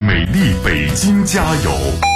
美丽北京加油！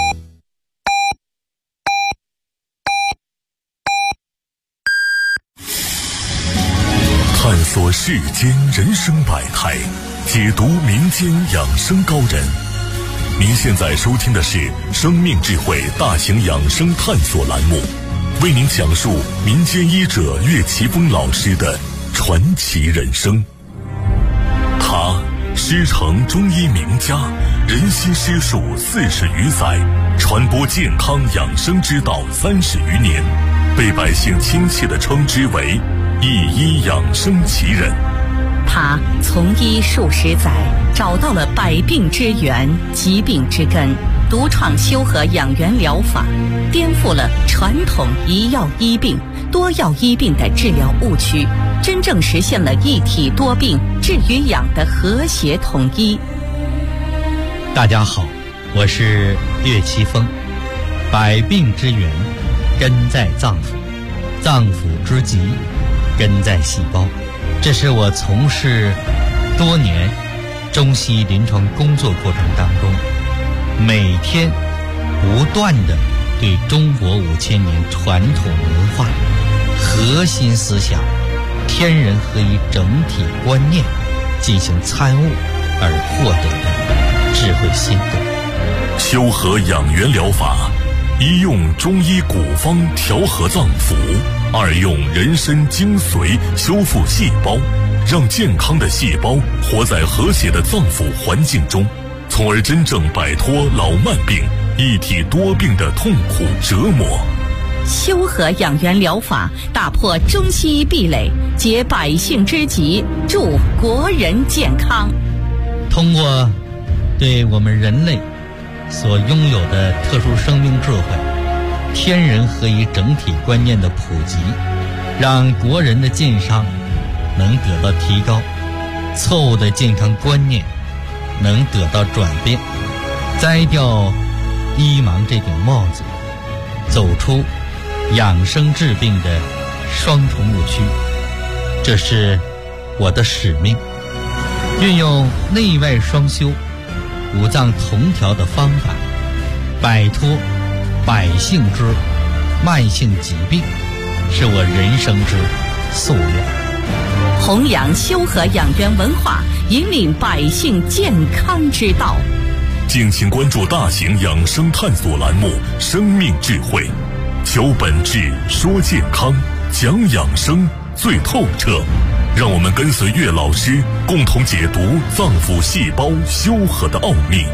探索世间人生百态，解读民间养生高人。您现在收听的是生命智慧大型养生探索栏目，为您讲述民间医者岳奇峰老师的传奇人生。他师承中医名家，人心师术40余载，传播健康养生之道30余年，被百姓亲切地称之为一医养生奇人。 他从医数十载，找到了百病之源、疾病之根，独创修和养元疗法，颠覆了传统一药医病、多药医病的治疗误区，真正实现了一体多病、治与养的和谐统一。 大家好，我是岳奇峰。百病之源根在脏腑，脏腑之疾根在细胞。这是我从事多年中西医临床工作过程当中，每天不断地对中国5000年传统文化核心思想天人合一整体观念进行参悟而获得的智慧心得。 修和养元疗法，一用中医古方调和脏腑，二用人参精髓修复细胞，让健康的细胞活在和谐的脏腑环境中，从而真正摆脱老慢病、一体多病的痛苦折磨。 修和养元疗法打破中西医壁垒，解百姓之急，助国人健康。 通过对我们人类所拥有的特殊生命智慧、天人合一整体观念的普及，让国人的健康能得到提高，错误的健康观念能得到转变，摘掉医盲这顶帽子，走出养生治病的双重误区。这是我的使命，运用内外双修、五脏同调的方法，摆脱百姓之慢性疾病，是我人生之夙愿。 弘扬修和养元文化，引领百姓健康之道。 敬请关注大型养生探索栏目《生命智慧》，求本质，说健康，讲养生最透彻。让我们跟随岳老师，共同解读脏腑细胞修和的奥秘。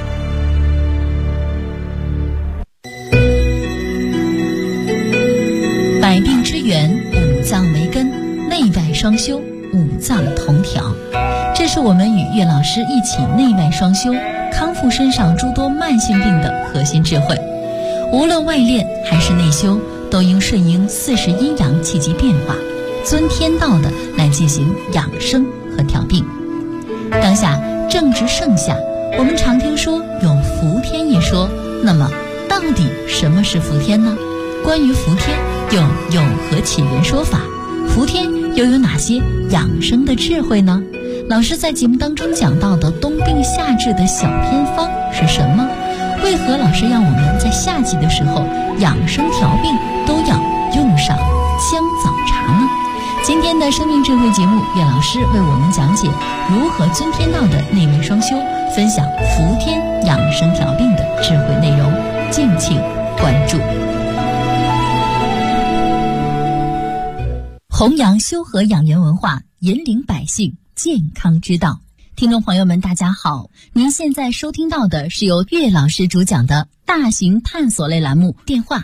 百病之源，五脏为根，内外双修，五脏同调。这是我们与岳老师一起内外双修，康复身上诸多慢性病的核心智慧。无论外练还是内修，都应顺应40阴阳气机变化，遵天道的来进行养生和调病。当下正值盛夏，我们常听说有伏天一说，那么到底什么是伏天呢？关于伏天又有何起源说法？伏天又有哪些养生的智慧呢？老师在节目当中讲到的冬病夏治的小偏方是什么？为何老师让我们在夏季的时候养生调病都要用上姜枣茶呢？今天的生命智慧节目，岳老师为我们讲解如何遵天道的内外双修，分享伏天养生调病的智慧内容，敬请关注。弘扬修和养元文化，引领百姓健康之道。听众朋友们大家好，您现在收听到的是由岳老师主讲的大型探索类栏目，电话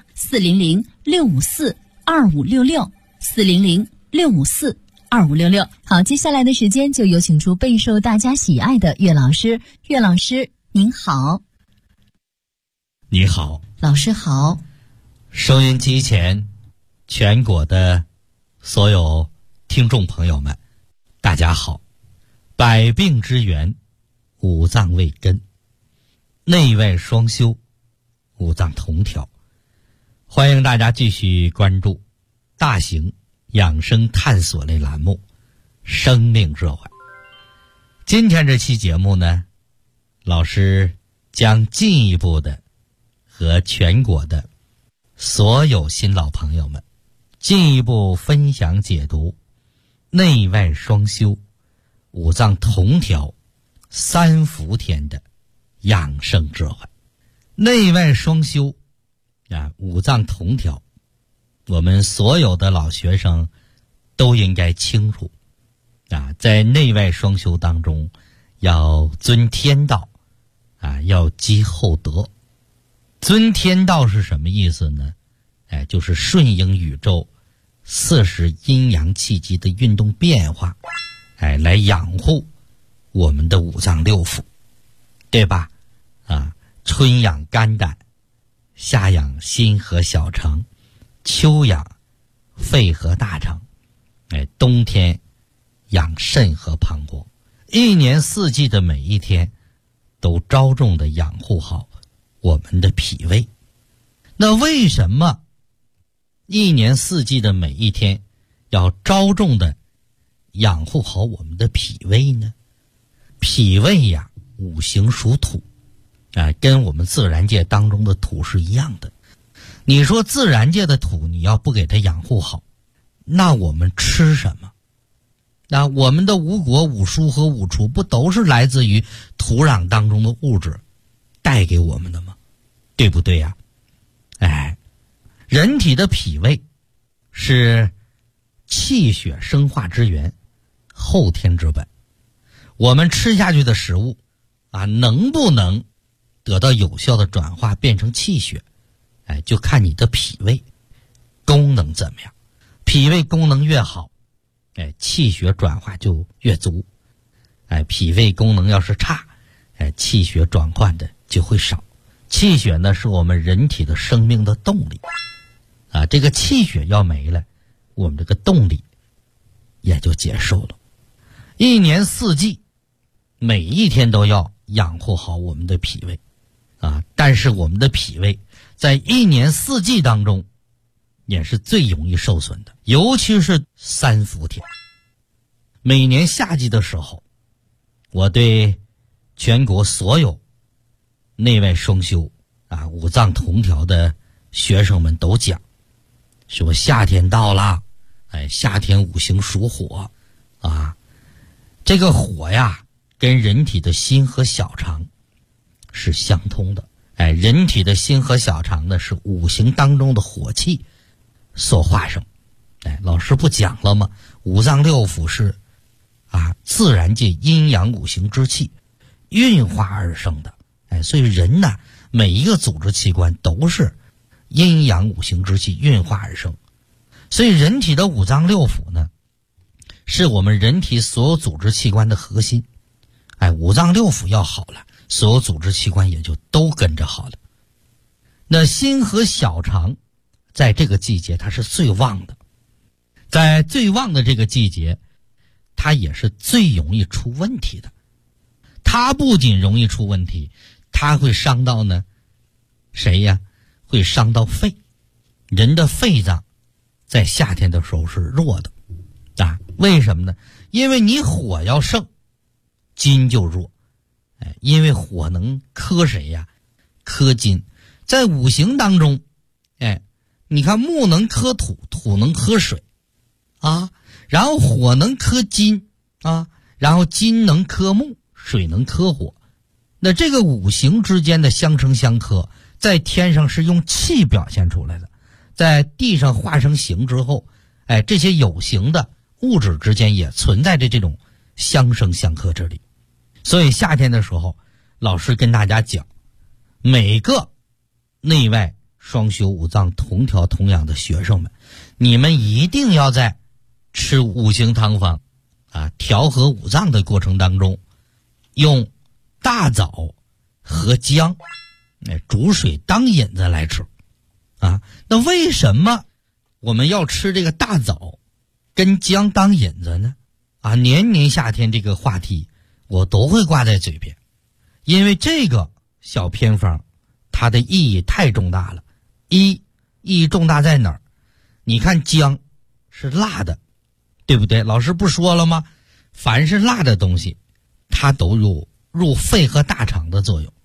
400-654-2566 400-654-2566。好，接下来的时间就有请出备受大家喜爱的岳老师。岳老师您好。 你好， 老师好。 收音机前全国的所有听众朋友们大家好。百病之源，五脏为根，内外双修，五脏同调。欢迎大家继续关注大型养生探索类栏目生命智慧。今天这期节目呢，老师将进一步的和全国的所有新老朋友们进一步分享解读内外双修、五脏同调、三伏天的养生智慧。内外双修五脏同调，我们所有的老学生都应该清楚在内外双修当中要遵天道要积厚德。遵天道是什么意思呢？就是顺应宇宙40阴阳气机的运动变化，来养护我们的五脏六腑，对吧？春养肝胆，夏养心和小肠，秋养肺和大肠，冬天养肾和膀胱。一年四季的每一天都着重的养护好我们的脾胃。那为什么一年四季的每一天要着重的养护好我们的脾胃呢？脾胃五行属土跟我们自然界当中的土是一样的。你说自然界的土你要不给它养护好，那我们吃什么？那我们的五果五蔬和五畜不都是来自于土壤当中的物质带给我们的吗？对不对呀？人体的脾胃是气血生化之源，后天之本。我们吃下去的食物能不能得到有效的转化变成气血，就看你的脾胃功能怎么样。脾胃功能越好，气血转化就越足。脾胃功能要是差，气血转换的就会少。气血呢，是我们人体的生命的动力这个气血要没了，我们这个动力也就结束了。一年四季每一天都要养护好我们的脾胃但是我们的脾胃在一年四季当中也是最容易受损的，尤其是三伏天。每年夏季的时候，我对全国所有内外双修五脏同调的学生们都讲，说夏天到了，夏天五行属火这个火跟人体的心和小肠是相通的。人体的心和小肠呢，是五行当中的火气所化生。老师不讲了吗？五脏六腑是自然界阴阳五行之气运化而生的。所以人呢，每一个组织器官都是阴阳五行之气运化而生。所以人体的五脏六腑呢，是我们人体所有组织器官的核心。五脏六腑要好了，所有组织器官也就都跟着好了。那心和小肠在这个季节它是最旺的，在最旺的这个季节，它也是最容易出问题的。它不仅容易出问题，它会伤到呢谁呀？会伤到肺。人的肺脏在夏天的时候是弱的为什么呢？因为你火要盛，金就弱。因为火能克谁呀？克金。在五行当中你看木能克土，土能克水然后火能克金然后金能克木，水能克火。那这个五行之间的相生相克，在天上是用气表现出来的，在地上化成形之后，这些有形的物质之间也存在着这种相生相克之理。所以夏天的时候，老师跟大家讲，每个内外双修五脏同调同养的学生们，你们一定要在吃五行汤方调和五脏的过程当中，用大枣和姜煮水当引子来吃那为什么我们要吃这个大枣跟姜当引子呢？年年夏天这个话题我都会挂在嘴边，因为这个小偏方它的意义太重大了。意义重大在哪儿？你看姜是辣的，对不对？老师不说了吗？凡是辣的东西它都有入肺和大肠的作用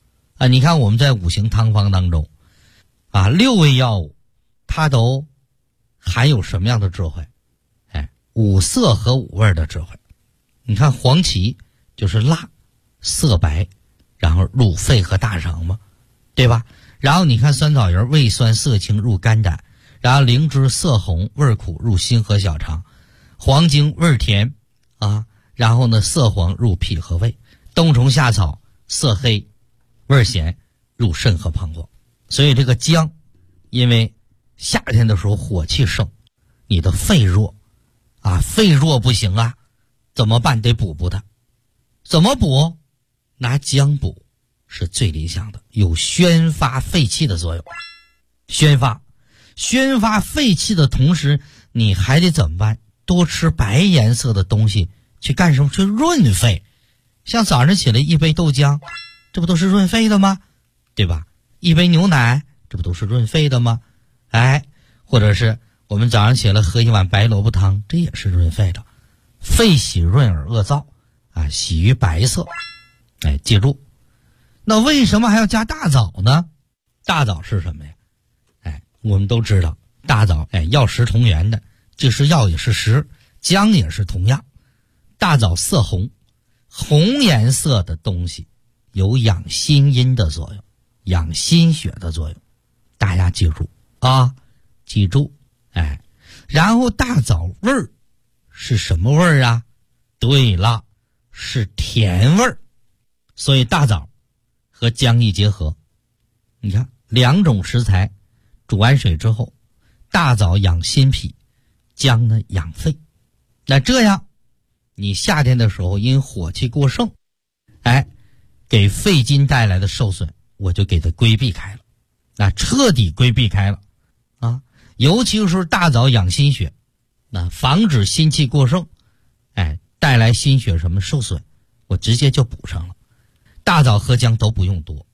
啊。你看我们在五行汤方当中啊，6味药物它都含有什么样的智慧？5色和5味的智慧。你看黄芪就是辣色白，然后入肺和大肠嘛，对吧？然后你看酸枣仁味酸色清入肝胆，然后灵芝色红味苦入心和小肠，黄精味甜啊，然后呢色黄入脾和胃，冬虫夏草色黑味咸入肾和膀胱。所以这个姜，因为夏天的时候火气盛，你的肺弱啊，肺弱不行啊，怎么办？得补它。怎么补？拿姜补是最理想的，有宣发肺气的作用。宣发肺气的同时，你还得怎么办？多吃白颜色的东西，去干什么？去润肺。像早上起来一杯豆浆，这不都是润肺的吗？对吧？一杯牛奶，这不都是润肺的吗？或者是我们早上起来喝一碗白萝卜汤，这也是润肺的。肺喜润而恶燥啊，喜于白色。记住。那为什么还要加大枣呢？大枣是什么呀？我们都知道大枣药食同源的，这是药也是食，姜也是同样。大枣色红，红颜色的东西有养心阴的作用，养心血的作用。大家记住啊，记住。然后大枣味儿是什么味儿啊？对了，是甜味儿。所以大枣和姜一结合，你看2种食材煮完水之后，大枣养心脾，姜呢养肺。那这样你夏天的时候因火气过盛，给肺经带来的受损，我就给它规避开了，那彻底规避开了啊。尤其是大枣养心血，那防止心气过盛，带来心血什么受损，我直接就补上了。大枣和姜都不用多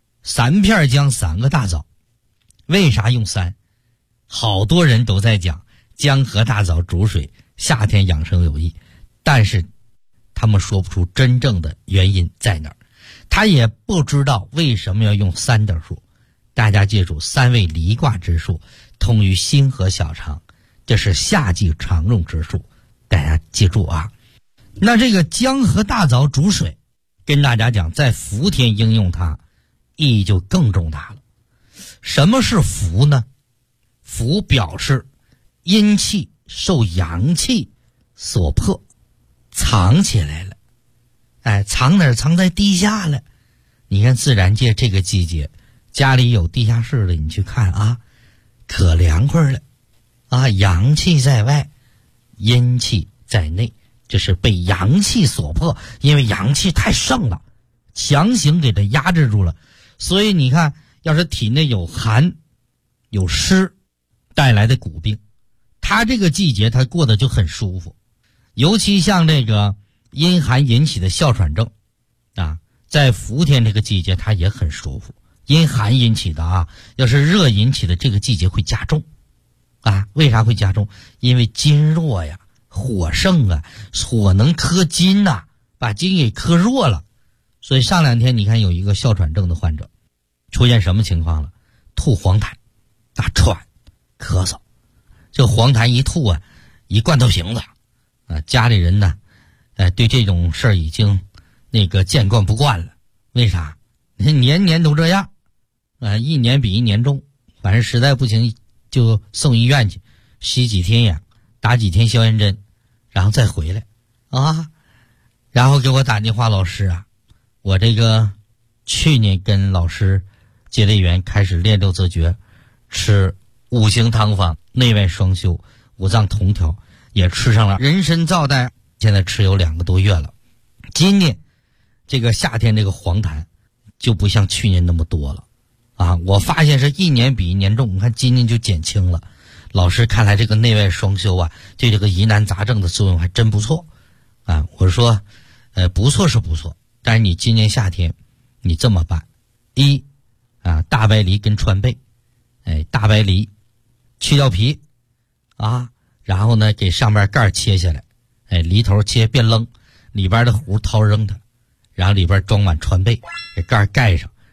，3片姜3个大枣。为啥用3？好多人都在讲姜和大枣煮水夏天养生有益，但是他们说不出真正的原因在哪儿，他也不知道为什么要用3的数。大家记住，3味离卦之数通于心和小肠，这是夏季常用之数，大家记住啊。那这个姜和大枣煮水，跟大家讲，在伏天应用它，意义就更重大了。什么是伏呢？伏表示阴气受阳气所迫，藏起来了。藏哪儿？藏在地下了。你看自然界这个季节，家里有地下室的，你去看啊，可凉快了啊！阳气在外，阴气在内，这是被阳气所迫，因为阳气太盛了，强行给它压制住了。所以你看，要是体内有寒有湿带来的骨病，它这个季节它过得就很舒服。尤其像这个阴寒引起的哮喘症啊，在伏天这个季节它也很舒服。阴寒引起的啊，要是热引起的，这个季节会加重啊。为啥会加重？因为金弱呀，火盛啊，火能克金呐，把金给克弱了。所以上2天你看有一个哮喘症的患者出现什么情况了？吐黄痰喘咳嗽，这黄痰一吐啊，一罐头瓶子啊，家里人呢对这种事儿已经见惯不惯了。为啥？年年都这样一年比一年重，反正实在不行就送医院去吸几天氧，打几天消炎针，然后再回来啊。然后给我打电话，老师啊，我这个去年跟老师结的缘，开始练六字诀，吃5行汤方内外双修5脏同调，也吃上了人参皂苷，现在吃有2个多月了。今年这个夏天这个黄痰就不像去年那么多了啊！我发现是一年比一年重，你看今年就减轻了。老师看来这个内外双修啊，对这个疑难杂症的作用还真不错啊！我说不错是不错，但是你今年夏天你这么办：一啊，大白梨跟川贝，大白梨去掉皮啊，然后呢给上面盖切下来，梨头切别扔，里边的核掏扔它，然后里边装满川贝，给盖盖上，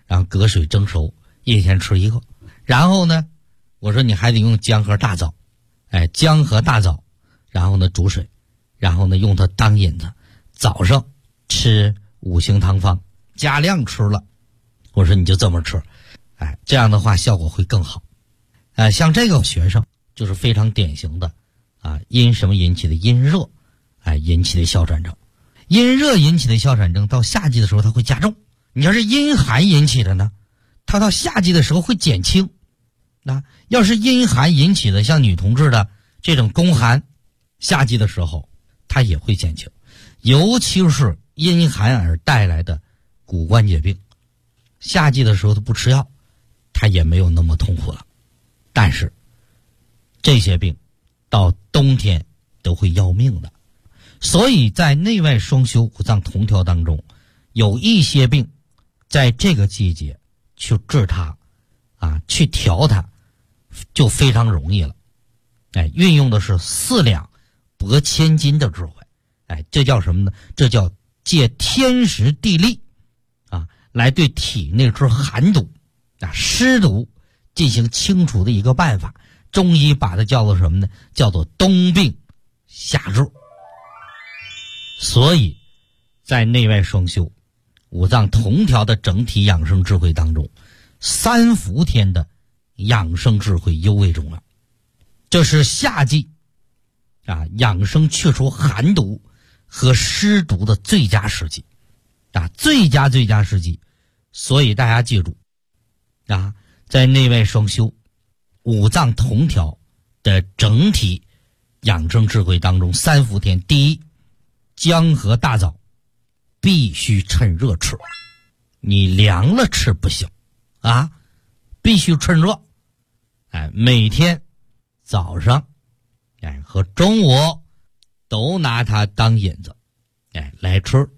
然后隔水蒸熟，一天吃一个。然后呢，我说你还得用姜和大枣，姜和大枣，然后呢煮水，然后呢用它当引子，早上吃5行汤方，加量吃了。我说你就这么吃，这样的话效果会更好。像这个学生就是非常典型的因什么引起的？阴热引起的哮喘症。阴热引起的哮喘症到夏季的时候它会加重，你要是阴寒引起的呢，它到夏季的时候会减轻。要是阴寒引起的像女同志的这种宫寒，夏季的时候它也会减轻。尤其是阴寒而带来的骨关节病，夏季的时候它不吃药，它也没有那么痛苦了。但是这些病到冬天都会要命的。所以在内外双修五脏同调当中，有一些病在这个季节去治它去调它就非常容易了。运用的是4两拨千斤的智慧。这叫什么呢？这叫借天时地利来对体内之寒毒湿毒进行清除的一个办法。中医把它叫做什么呢？叫做冬病夏治。所以在内外双修五脏同调的整体养生智慧当中，3伏天的养生智慧尤为重要。这是夏季养生去除寒毒和湿毒的最佳时机最佳时机。所以大家记住在内外双修五脏同调的整体养生智慧当中，3伏天，第一，姜和大枣必须趁热吃，你凉了吃不行必须趁热。每天早上和中午都拿它当引子来吃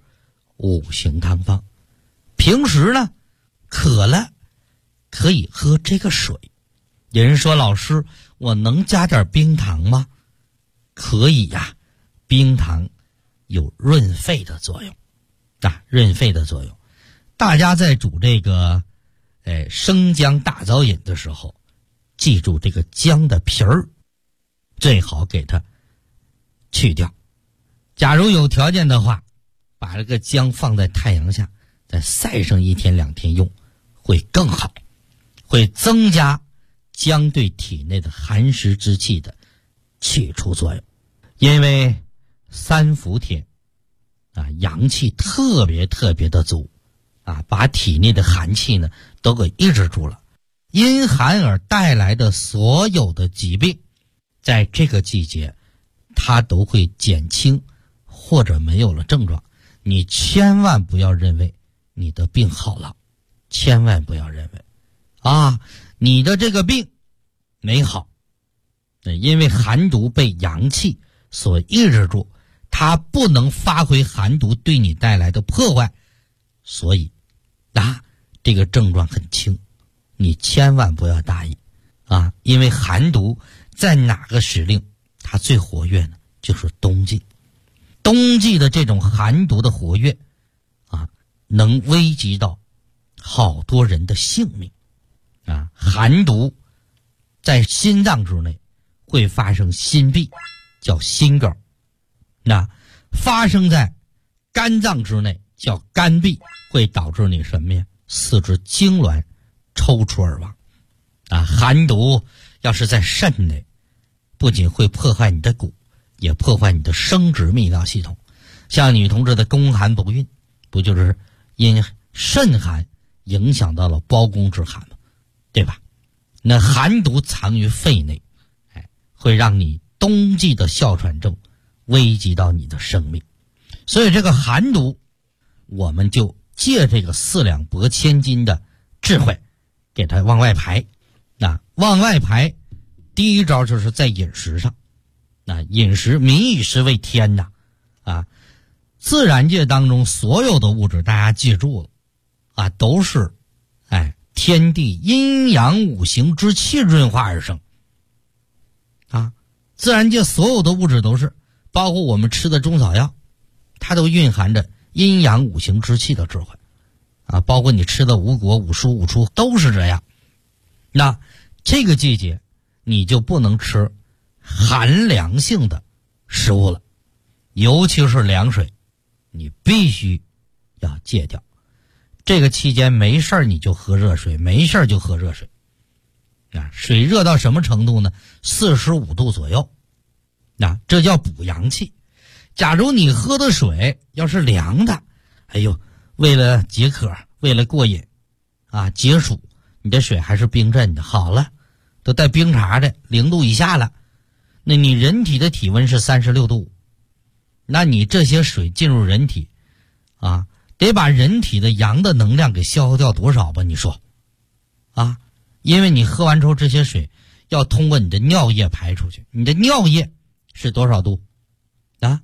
5行汤方。平时呢渴了可以喝这个水。有人说老师我能加点冰糖吗？可以冰糖有润肺的作用润肺的作用。大家在煮这个生姜大枣饮的时候，记住这个姜的皮儿最好给它去掉。假如有条件的话，把这个姜放在太阳下再晒上1天2天用会更好，会增加姜对体内的寒湿之气的去除作用。因为3伏天阳气特别的足把体内的寒气呢都给抑制住了。因寒而带来的所有的疾病在这个季节它都会减轻或者没有了症状。你千万不要认为你的病好了，千万不要认为你的这个病没好，因为寒毒被阳气所抑制住，它不能发挥寒毒对你带来的破坏，所以这个症状很轻，你千万不要大意因为寒毒在哪个时令它最活跃呢？就是冬季。冬季的这种寒毒的活跃能危及到好多人的性命寒毒在心脏之内会发生心闭，叫心梗。发生在肝脏之内叫肝闭，会导致你什么呀？四肢痉挛抽搐而亡寒毒要是在肾内，不仅会破坏你的骨，也破坏你的生殖泌尿系统。像女同志的宫寒不孕，不就是因肾寒影响到了胞宫之寒吗？对吧？那寒毒藏于肺内会让你冬季的哮喘症危及到你的生命。所以这个寒毒我们就借这个4两拨千斤的智慧给它往外排往外排第一招就是在饮食上饮食民以食为天自然界当中所有的物质大家记住了都是天地阴阳5行之气润化而生自然界所有的物质都是，包括我们吃的中草药，它都蕴含着阴阳5行之气的智慧啊，包括你吃的五果、五蔬、五畜都是这样。那这个季节你就不能吃寒凉性的食物了，尤其是凉水，你必须要戒掉。这个期间没事你就喝热水，没事就喝热水。啊，水热到什么程度呢？45度左右。啊，这叫补阳气。假如你喝的水要是凉的，哎呦，为了解渴，为了过瘾啊，解暑，你这水还是冰镇的，好了，都带冰碴的，0度以下了，那你人体的体温是36度，那你这些水进入人体啊，得把人体的阳的能量给消耗掉多少吧？你说啊，因为你喝完之后这些水要通过你的尿液排出去，你的尿液是多少度啊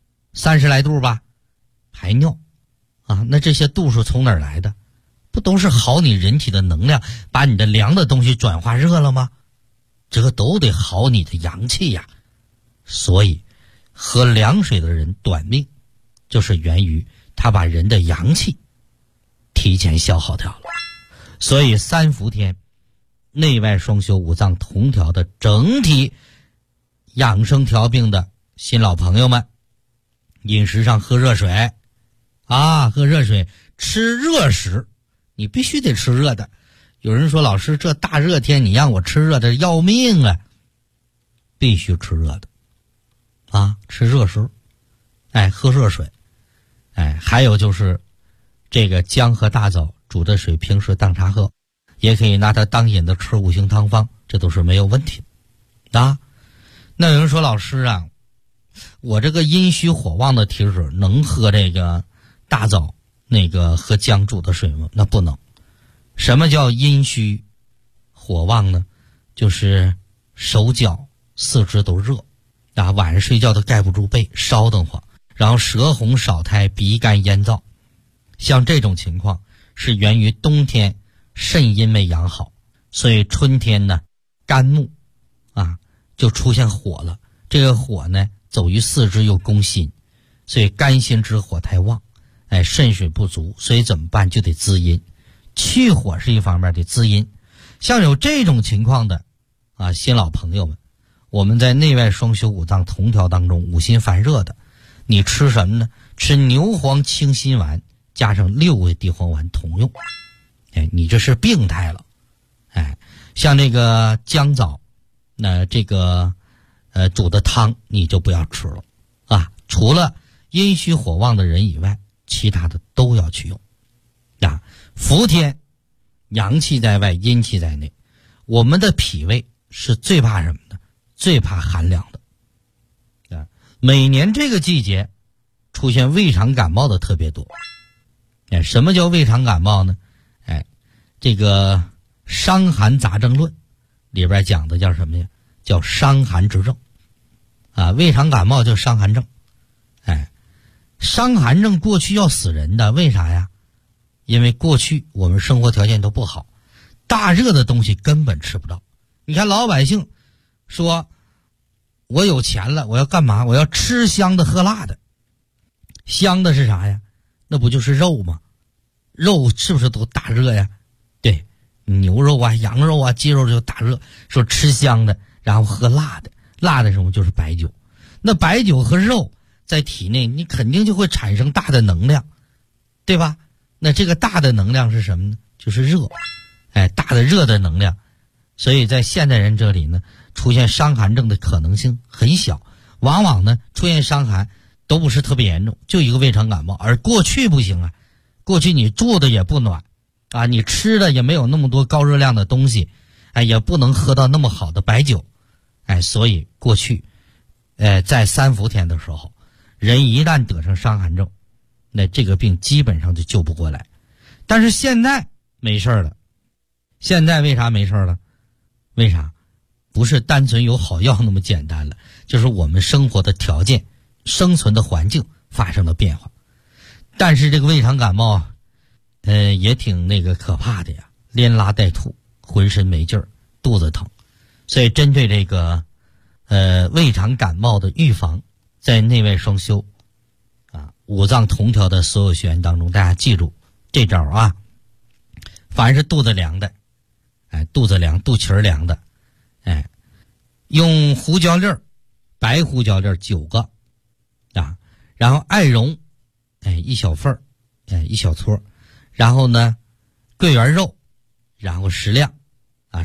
？30来度吧，排尿啊，那这些度数从哪儿来的？不都是耗你人体的能量，把你的凉的东西转化热了吗？这个都得耗你的阳气呀。所以喝凉水的人短命，就是源于他把人的阳气提前消耗掉了。所以3伏天内外双修五脏同调的整体养生调病的新老朋友们，饮食上喝热水啊，喝热水，吃热食，你必须得吃热的。有人说老师这大热天你让我吃热的要命啊，必须吃热的啊，吃热食，哎，喝热水，哎，还有就是这个姜和大枣煮的水平时当茶喝，也可以拿它当饮的吃5行汤方，这都是没有问题的啊。那有人说老师啊，我这个阴虚火旺的体质能喝这个大枣那个和姜煮的水吗？那不能。什么叫阴虚火旺呢？就是手脚四肢都热啊，晚上睡觉都盖不住被，烧得慌，然后舌红少苔，鼻干咽燥。像这种情况是源于冬天肾阴没养好，所以春天呢肝木啊就出现火了。这个火呢走于四肢又攻心，所以肝心之火太旺，哎，肾水不足，所以怎么办？就得滋阴，去火是一方面，得滋阴。像有这种情况的啊，新老朋友们，我们在内外双修五脏同调当中，五心烦热的，你吃什么呢？吃牛黄清心丸加上6味地黄丸同用，哎，你这是病态了。哎，像这个姜枣，那这个煮的汤你就不要吃了啊，除了阴虚火旺的人以外，其他的都要去用啊。伏天阳气在外，阴气在内，我们的脾胃是最怕什么的？最怕寒凉的啊。每年这个季节出现胃肠感冒的特别多。哎，什么叫胃肠感冒呢？哎，这个《伤寒杂症论》里边讲的叫什么呀？叫伤寒之症啊，胃肠感冒叫伤寒症。哎，伤寒症过去要死人的，为啥呀？因为过去我们生活条件都不好，大热的东西根本吃不到。你看老百姓说我有钱了，我要干嘛？我要吃香的喝辣的。香的是啥呀？那不就是肉吗？肉是不是都大热呀？对，牛肉啊、羊肉啊、鸡肉就大热。说吃香的，然后喝辣的，辣的什么就是白酒。那白酒和肉在体内，你肯定就会产生大的能量，对吧？那这个大的能量是什么呢？就是热，哎，大的热的能量。所以在现代人这里呢，出现伤寒症的可能性很小，往往呢出现伤寒都不是特别严重，就一个胃肠感冒。而过去不行啊，过去你住的也不暖啊，你吃的也没有那么多高热量的东西，哎，也不能喝到那么好的白酒，哎，所以过去在3伏天的时候，人一旦得上伤寒症，那这个病基本上就救不过来。但是现在没事了。现在为啥没事了？为啥？不是单纯有好药那么简单了，就是我们生活的条件、生存的环境发生了变化。但是这个胃肠感冒也挺那个可怕的呀，连拉带吐，浑身没劲儿，肚子疼。所以针对这个胃肠感冒的预防，在内外双修啊五脏同调的所有学员当中，大家记住这招啊，凡是肚子凉的，肚子凉、肚脐凉的，用胡椒粒儿，白胡椒粒儿9个啊，然后艾绒1小份儿，1小撮，然后呢桂圆肉，然后适量啊。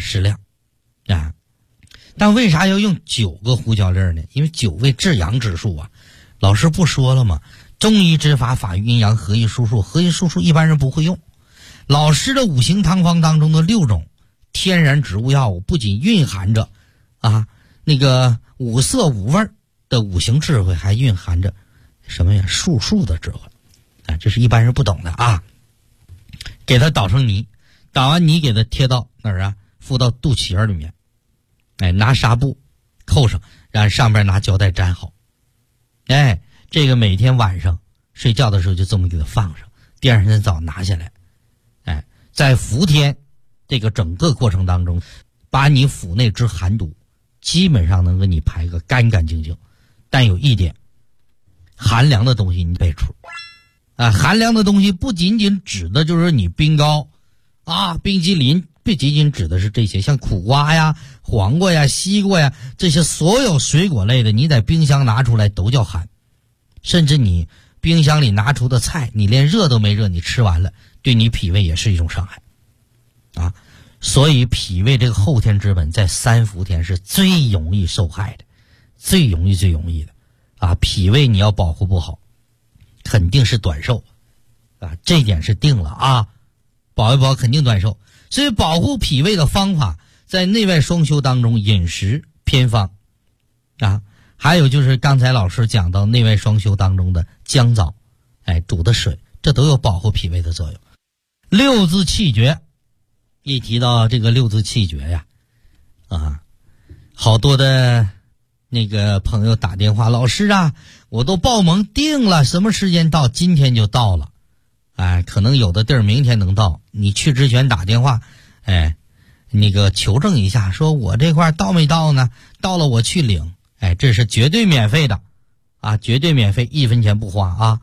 但为啥要用9个胡椒粒儿呢？因为9味至阳之数啊。老师不说了吗？中医之法，法于阴阳，合一术数，合一术数一般人不会用。老师的五行汤方当中的6种天然植物药物，不仅蕴含着那个5色5味的五行智慧，还蕴含着什么呀？术数的智慧这是一般人不懂的啊。给它捣成泥，捣完泥给它贴到哪儿啊？敷到肚脐眼里面，拿纱布扣上，然后上边拿胶带粘好。这个每天晚上睡觉的时候就这么给它放上，第二天早拿下来。在伏天这个整个过程当中，把你腹内之寒毒基本上能给你排个干干净净。但有一点，寒凉的东西你备出寒凉的东西不仅仅指的就是你冰糕冰淇淋，不仅仅指的是这些，像苦瓜呀、黄瓜呀、西瓜呀，这些所有水果类的，你在冰箱拿出来都叫寒。甚至你冰箱里拿出的菜，你连热都没热，你吃完了，对你脾胃也是一种伤害所以脾胃这个后天之本在3伏天是最容易受害的，最容易的脾胃你要保护不好，肯定是短寿这一点是定了保一保肯定短寿。所以保护脾胃的方法在内外双修当中，饮食偏方还有就是刚才老师讲到内外双修当中的姜枣煮的水，这都有保护脾胃的作用。6字气诀，一提到这个6字气诀呀好多的那个朋友打电话，老师我都报名定了，什么时间到？今天就到了可能有的地儿明天能到，你去之前打电话那个求证一下，说我这块到没到呢？到了我去领这是绝对免费的绝对免费，1分钱不花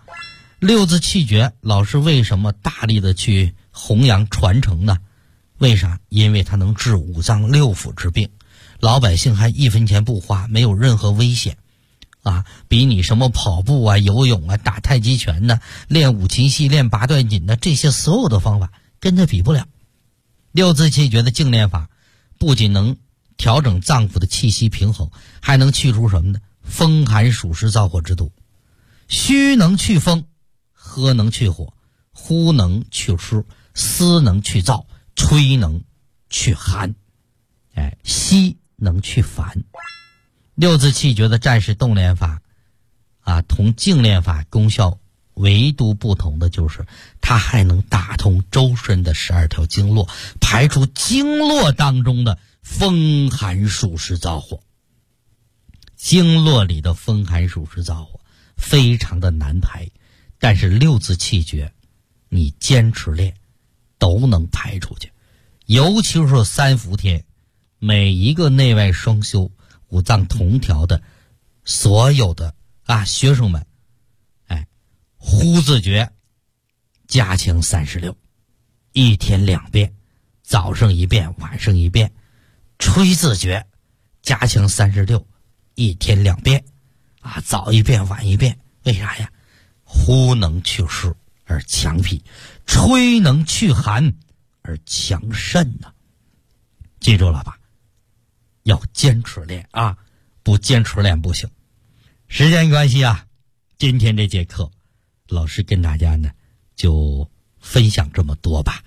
6字气诀，老师为什么大力的去弘扬传承呢？为啥？因为它能治5脏6腑之病，老百姓还1分钱不花，没有任何危险比你什么跑步游泳打太极拳练五禽戏、练八段锦这些所有的方法跟它比不了。6字气诀的静练法不仅能调整脏腑的气息平衡，还能去除什么呢？风寒暑湿燥火之毒。虚能去风，喝能去火，呼能去湿，思能去燥，吹能去寒，吸能去烦。6字气诀的战士动练法同静练法功效唯独不同的就是它还能打通周身的12条经络，排出经络当中的风寒暑湿燥火。经络里的风寒暑湿燥火非常的难排，但是6字气诀你坚持练都能排出去。尤其是3伏天，每一个内外双修5脏同调的所有的学生们呼字诀加强36，一天2遍，早上1遍，晚上1遍。吹字诀加强36，一天2遍早1遍，晚1遍。为啥呀？呼能去湿而强脾，吹能去寒而强肾记住了吧？要坚持练不坚持练不行。时间关系今天这节课老师跟大家呢就分享这么多吧。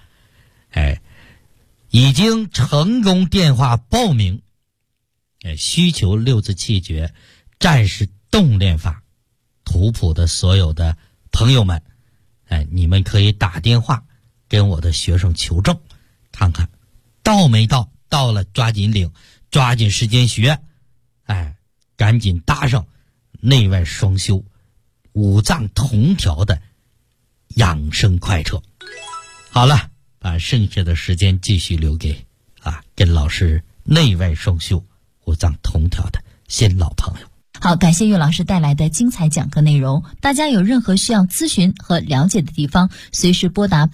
已经成功电话报名需求6字气诀战士动练法图谱的所有的朋友们你们可以打电话跟我的学生求证，看看到没到，到了抓紧领，抓紧时间学赶紧搭上内外双修5脏同调的养生快车。好了，把剩下的时间继续留给跟老师内外双修5脏同调的新老朋友。 好，感谢岳老师带来的精彩讲课内容。大家有任何需要咨询和了解的地方，随时拨打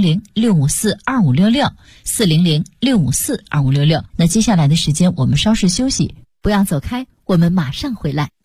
400-654-2566，400-654-2566。那接下来的时间我们稍事休息，不要走开，我们马上回来。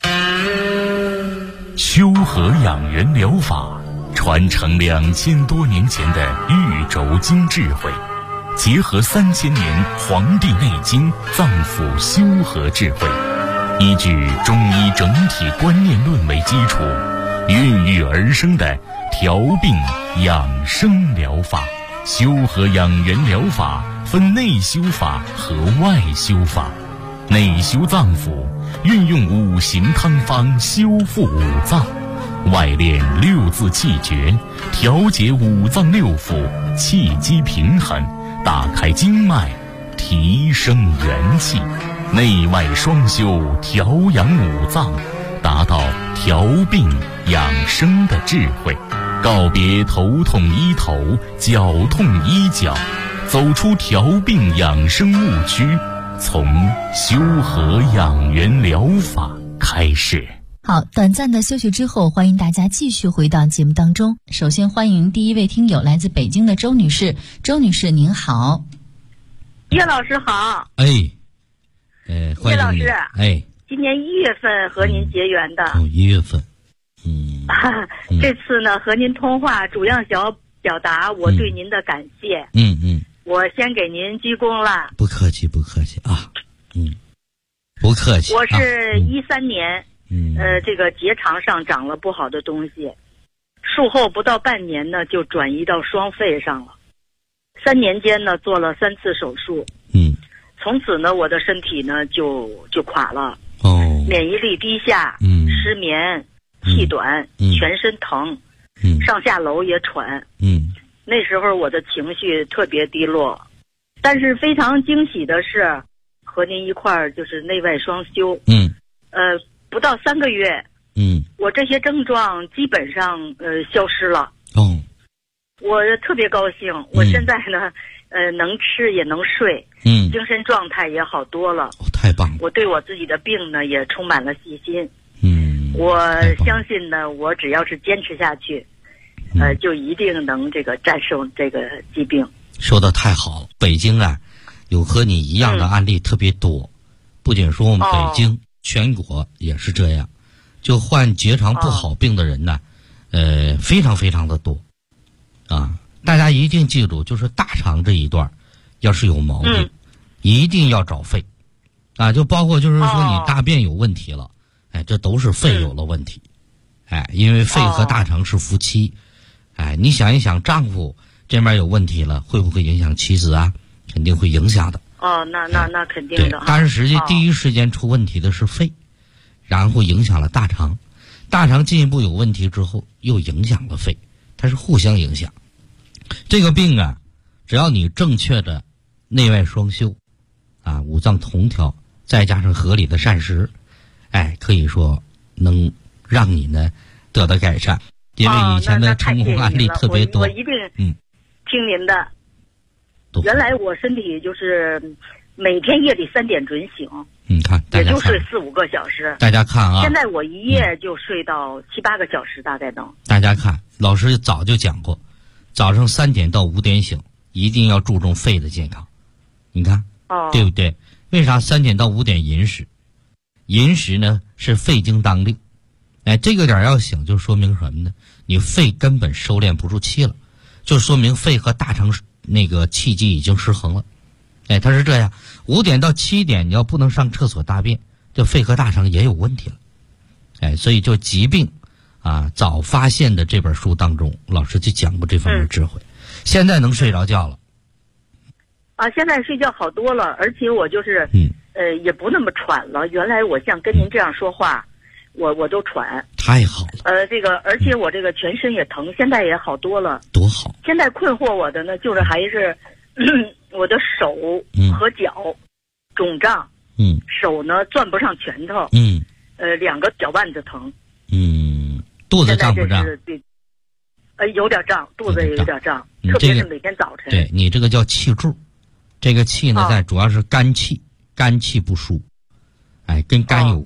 修和养元疗法传承2000多年前的玉轴经智慧，结合3000年《黄帝内经》脏腑修和智慧，依据中医整体观念论为基础，孕育而生的调病养生疗法。修和养元疗法分内修法和外修法。内修脏腑，运用5行汤方修复五脏；外练6字气诀，调节五脏六腑，气机平衡，打开经脉，提升元气。内外双修，调养五脏，达到调病养生的智慧。告别头痛医头，脚痛医脚，走出调病养生误区，从修和养元疗法开始。 好，短暂的休息之后，欢迎大家继续回到节目当中。首先欢迎第一位听友，来自北京的周女士。周女士您好。 叶老师好。 欢迎你。 叶老师，今年1月份和您结缘的。 1月份。 这次呢和您通话，主要想要表达我对您的感谢。我先给您鞠躬了。 不客气，不客气啊。不客气。 我是13年，这个结肠上长了不好的东西，术后不到半年呢就转移到双肺上了，3年间呢做了3次手术。从此呢我的身体呢就垮了。免疫力低下，失眠，气短，全身疼，上下楼也喘。那时候我的情绪特别低落，但是非常惊喜的是，和您一块儿就是内外双修。不到3个月，我这些症状基本上消失了。我特别高兴。我现在呢，能吃也能睡，精神状态也好多了。 太棒了！ 我对我自己的病呢也充满了信心。我相信呢，我只要是坚持下去，就一定能这个战胜这个疾病。 说得太好了！北京啊，有和你一样的案例特别多，不仅说我们北京，全国也是这样。就患结肠不好病的人呢，非常非常的多啊！大家一定记住，就是大肠这一段，要是有毛病，一定要找肺啊！就包括就是说你大便有问题了，这都是肺有了问题。因为肺和大肠是夫妻。你想一想，丈夫这边有问题了，会不会影响妻子啊？肯定会影响的。 那肯定的。 但是实际第一时间出问题的是肺，然后影响了大肠，大肠进一步有问题之后又影响了肺，它是互相影响。这个病啊，只要你正确的内外双修啊，五脏同调，再加上合理的膳食，可以说能让你呢得到改善。因为以前的成功案例特别多。 我一定听您的。原来我身体就是每天夜里3点准醒， 看也就睡4-5个小时。 大家看啊， 现在我一夜就睡到7-8个小时，大概能。 大家看，老师早就讲过，早上3点到5点醒，一定要注重肺的健康。你看，对不对？为啥3点到5点饮食？饮食呢是肺经当令。这个点要醒，就说明什么呢？你肺根本收敛不住气了，就说明肺和大肠那个气机已经失衡了。它是这样，5点到7点你要不能上厕所大便，这肺和大肠也有问题了。所以就疾病啊早发现的这本书当中，老师就讲过这方面智慧。现在能睡着觉了。 现在睡觉好多了，而且我就是也不那么喘了。原来我像跟您这样说话，我都喘。 太好了。 而且我这个全身也疼，现在也好多了。 多好！ 现在困惑我的呢，就是还是我的手和脚肿胀。手呢攥不上拳头。2个脚腕子疼。 肚子胀不胀？ 有点胀，肚子也有点胀，特别是每天早晨。 对，你这个叫气柱，这个气呢主要是肝气，肝气不舒，跟肝有关。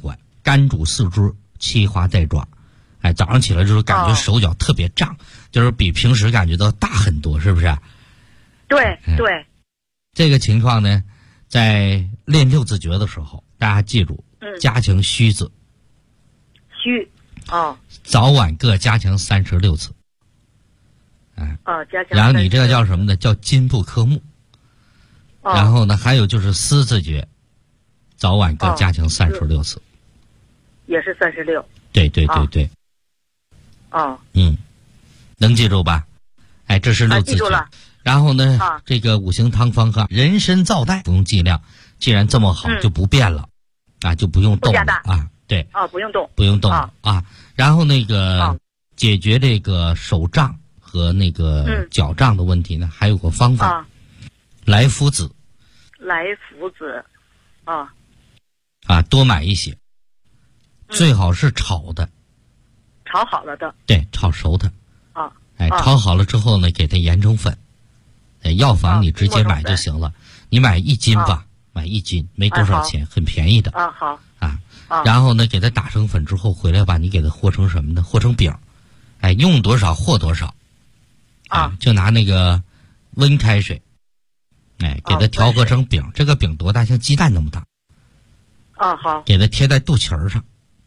肝主四肢，气化带爪。哎，早上起来之后感觉手脚特别胀，就是比平时感觉到大很多，是不是？ 对对。 这个情况呢，在练六字诀的时候，大家记住，加强虚字。 虚， 早晚各加强36次。 加强。 然后你这个叫什么呢？叫金不克木。然后呢，还有就是思字诀，早晚各加强36次。 也是36。 对。能记住吧？哎，这是六字诀。然后呢，这个五行汤方和人参皂带不用剂量，既然这么好，就不变了，就不用动了啊。对。 不用动啊。然后那个解决这个手胀和那个脚胀的问题呢，还有个方法，来福子。多买一些，最好是炒的。 炒好了的。 对，炒熟的。炒好了之后呢，给它研成粉。药房你直接买就行了，你买1斤吧，买1斤没多少钱，很便宜的。 好。 然后呢，给它打成粉之后回来吧，你给它和成什么呢？和成饼。用多少和多少。就拿那个温开水，给它调和成饼。这个饼多大？像鸡蛋那么大。 好。 给它贴在肚脐上。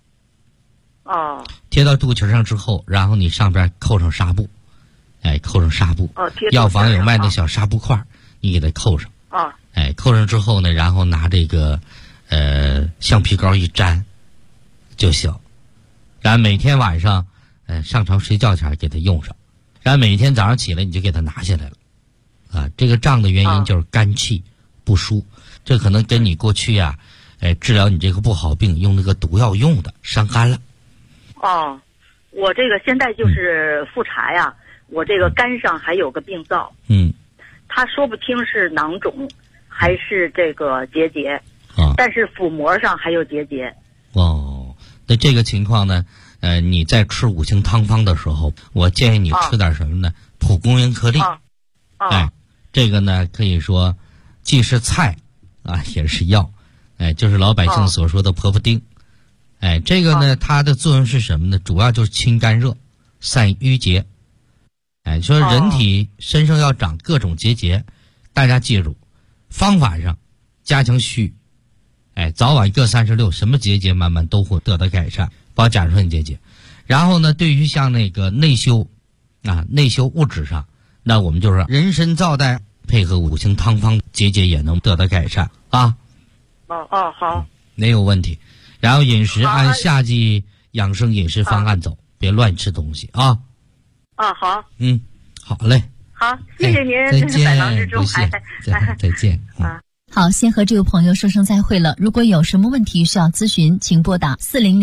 贴到肚脐上之后，然后你上边扣上纱布。扣上纱布。药房有卖那小纱布块，你给它扣上。扣上之后呢，然后拿这个橡皮膏一粘就行。然后每天晚上上床睡觉前给它用上，然后每天早上起来你就给它拿下来了。这个胀的原因就是肝气不舒，这可能跟你过去治疗你这个不好病用那个毒药用的伤肝了。 我这个现在就是复查呀。我这个肝上还有个病灶，他说不清是囊肿还是这个结节，但是腹膜上还有结节。 那这个情况呢，你在吃五行汤方的时候，我建议你吃点什么呢？蒲公英颗粒。这个呢可以说既是菜也是药，就是老百姓所说的婆婆丁。这个呢它的作用是什么呢？主要就是清肝热，散瘀结。说人体身上要长各种结节，大家记住，方法上加强虚，早晚各36，什么结节慢慢都会得到改善，包括甲状腺结节。然后呢，对于像那个内修物质上，那我们就是人参皂带配合五行汤方，结节也能得到改善啊。 好， 没有问题。然后饮食按夏季养生饮食方案走，别乱吃东西啊。 好。 好嘞。 好，谢谢您， 再见， 百忙之中再见。 好，先和这位朋友说声再会了。如果有什么问题需要咨询，请拨打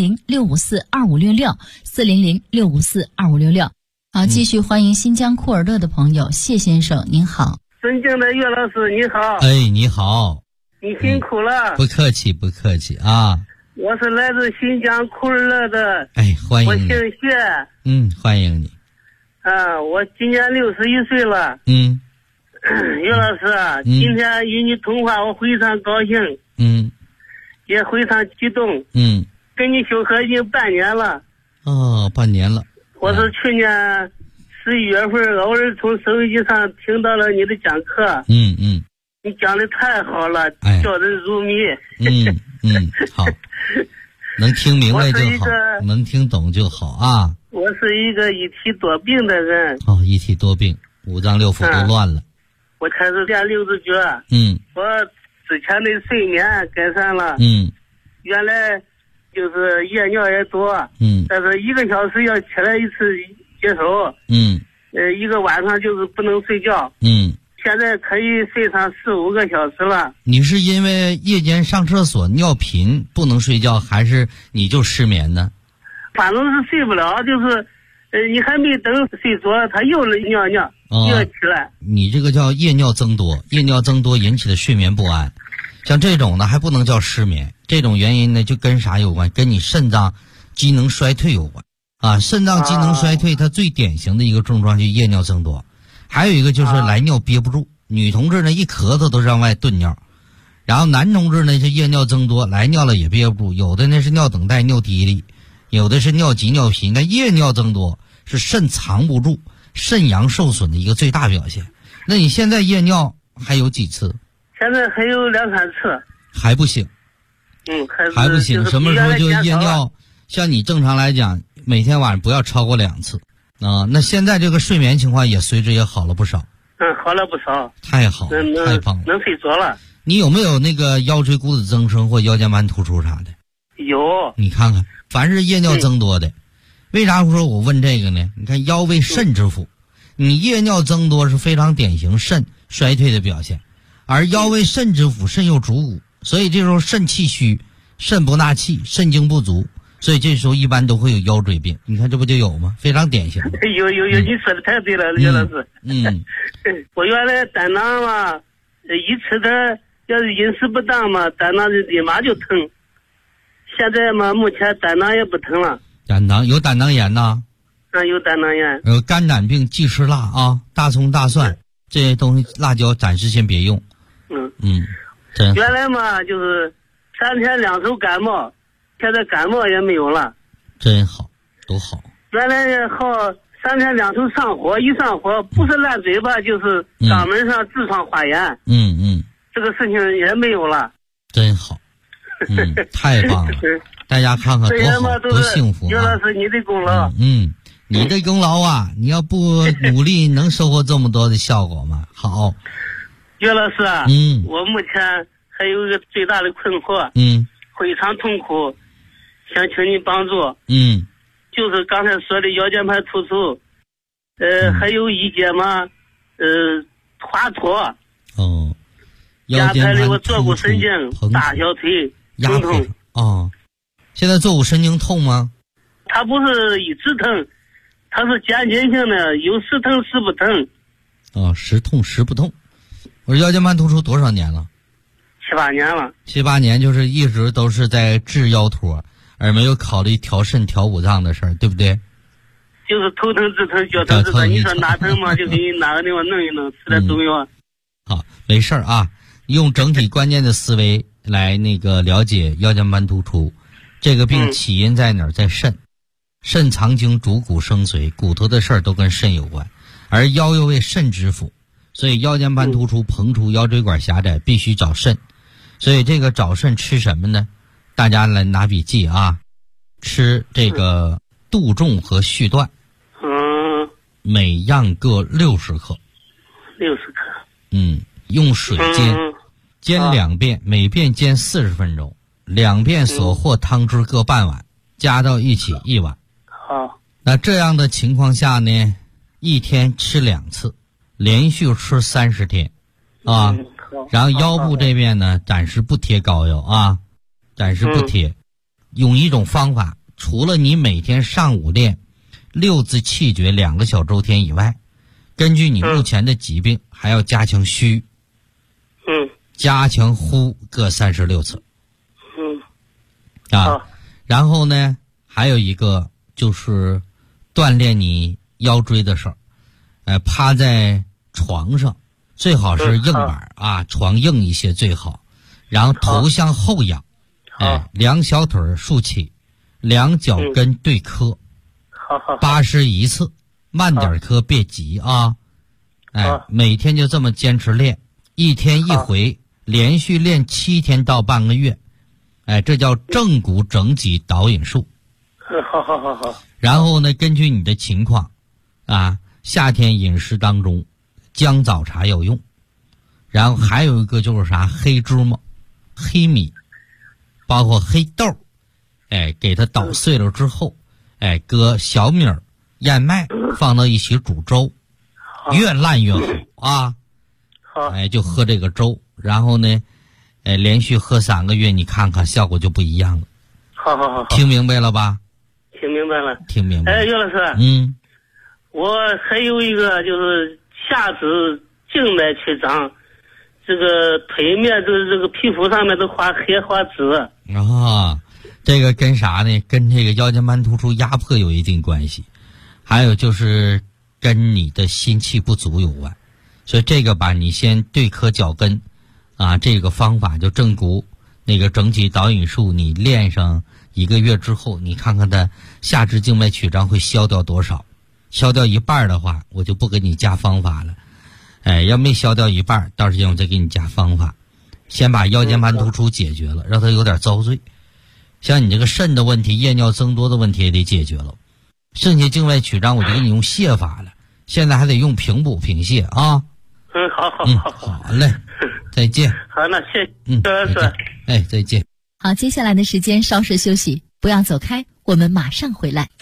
400-654-2566，400-654-2566。好，继续欢迎新疆库尔勒的朋友谢先生，您好。 尊敬的岳老师，你好。 你好。 你辛苦了。 不客气啊。 我是来自新疆库尔勒的。 欢迎你。 我姓谢。 欢迎你。 我今年61岁了。岳老师，今天与你通话，我非常高兴。也非常激动。跟你修合已经半年了。 半年了。 我是去年11月份偶尔从收音机上听到了你的讲课。你讲的太好了，叫人入迷。 好，能听明白就好，能听懂就好啊。 我是一个一体多病的人。 一体多病，五脏六腑都乱了。 我开始练六字诀。我之前的睡眠改善了。原来就是夜尿也多。但是1个小时要起来一次解手。一个晚上就是不能睡觉。现在可以睡上4-5个小时了。你是因为夜间上厕所尿频不能睡觉，还是你就失眠呢？反正是睡不了，就是你还没等睡着，他又尿尿，又起来。你这个叫夜尿增多，夜尿增多引起的睡眠不安，像这种呢还不能叫失眠，这种原因呢就跟啥有关？跟你肾脏机能衰退有关啊。肾脏机能衰退，它最典型的一个症状就是夜尿增多，还有一个就是来尿憋不住。女同志呢一咳嗽都让外顿尿， 然后男同志呢是夜尿增多，来尿了也憋不住，有的呢是尿等待、尿滴哩，有的是尿急、尿频。那夜尿增多是肾藏不住、肾阳受损的一个最大表现。那你现在夜尿还有几次？ 现在还有2-3次。 还不行。还不行。什么时候就夜尿？像你正常来讲，每天晚上不要超过2次啊。那现在这个睡眠情况也随之也好了不少。 好了不少。 太好，太棒了， 能睡着了。 你有没有那个腰椎骨质增生或腰间盘突出啥的？ 有。 你看看，凡是夜尿增多的，为啥说我问这个呢？你看腰为肾之府，你夜尿增多是非常典型肾衰退的表现，而腰为肾之府，肾又主骨，所以这时候肾气虚，肾不纳气，肾精不足，所以这时候一般都会有腰椎病。你看这不就有吗？非常典型。 有，你说的太对了，刘老师。我原来胆囊嘛，一吃的要是饮食不当嘛，胆囊立马就疼。现在嘛，目前胆囊也不疼了。 有胆囊炎呐？ 有胆囊炎。 肝胆病忌吃辣啊，大葱大蒜这些东西，辣椒暂时先别用。 原来嘛就是3天2头感冒，现在感冒也没有了。 真好，多好。 原来好3天2头上火，一上火不是烂嘴巴就是肛门上痔疮发炎。这个事情也没有了。 真好。太棒了。大家看看多好，多幸福啊。 刘老师，你的功劳。 你的功劳啊，你要不努力能收获这么多的效果吗？好。 岳老师啊，我目前还有一个最大的困惑，非常痛苦，想请你帮助。就是刚才说的腰间盘突出，还有一节嘛，滑脱。 腰间盘压迫了我坐骨神经、大小腿疼痛。 现在坐骨神经痛吗？ 它不是一直疼，它是渐进性的，有时疼时不疼。 时痛时不痛。我说腰间盘突出多少年了 ？7、8年了。 7、8年就是一直都是在治腰托，而没有考虑调肾调五脏的事儿，对不对？ 就是头疼治疼，脚疼治疼。你说哪疼嘛，就给你哪个地方弄一弄，吃点中药。 好，没事儿啊，用整体关键的思维来了解腰间盘突出。这个病起因在哪儿？在肾。肾藏精，主骨生髓，骨头的事儿都跟肾有关，而腰又为肾之府，所以腰间盘突出、膨出、腰椎管狭窄必须找肾。所以这个找肾吃什么呢？大家来拿笔记啊，吃这个杜仲和续断，每样各60克。 60克。 用水煎2遍，每遍煎40分钟，2遍所获汤汁各半碗，加到一起1碗。 好。 那这样的情况下呢，一天吃2次，连续吃30天，然后腰部这边呢，暂时不贴膏药啊，暂时不贴。用一种方法，除了你每天上午练6字气诀2个小周天以外，根据你目前的疾病，还要加强虚，加强呼各36次。然后呢，还有一个就是锻炼你腰椎的事儿，趴在床上，最好是硬板啊，床硬一些最好，然后头向后仰，两小腿竖起，2脚跟对磕，81次，慢点磕，别急啊，每天就这么坚持练，1天1回，连续练7天到半个月，这叫正骨整脊导引术。 好。 然后呢，根据你的情况，夏天饮食当中，姜枣茶有用。然后还有一个就是啥，黑芝麻、黑米，包括黑豆，给它捣碎了之后，搁小米、燕麦放到一起煮粥，越烂越好啊。就喝这个粥，然后呢，连续喝3个月，你看看效果就不一样了。 好。 听明白了吧？ 听明白了。 听明白了。 岳老师，我还有一个就是下肢静脉曲张，这个腿面这个皮肤上面都画黑画紫。 这个跟啥呢？跟这个腰间盘突出压迫有一定关系，还有就是跟你的心气不足有关。所以这个吧，你先对磕脚跟， 啊，这个方法就正骨那个整体导引术，你练上1个月之后，你看看它下肢静脉曲张会消掉多少。消掉一半的话，我就不给你加方法了。要没消掉一半，到时间我再给你加方法。先把腰间盘突出解决了，让它有点遭罪。像你这个肾的问题、夜尿增多的问题也得解决了。肾下静脉曲张，我就给你用泻法了。现在还得用平补平泻啊。好嘞，再见。 好，那谢谢。再见。 好，接下来的时间稍事休息，不要走开，我们马上回来。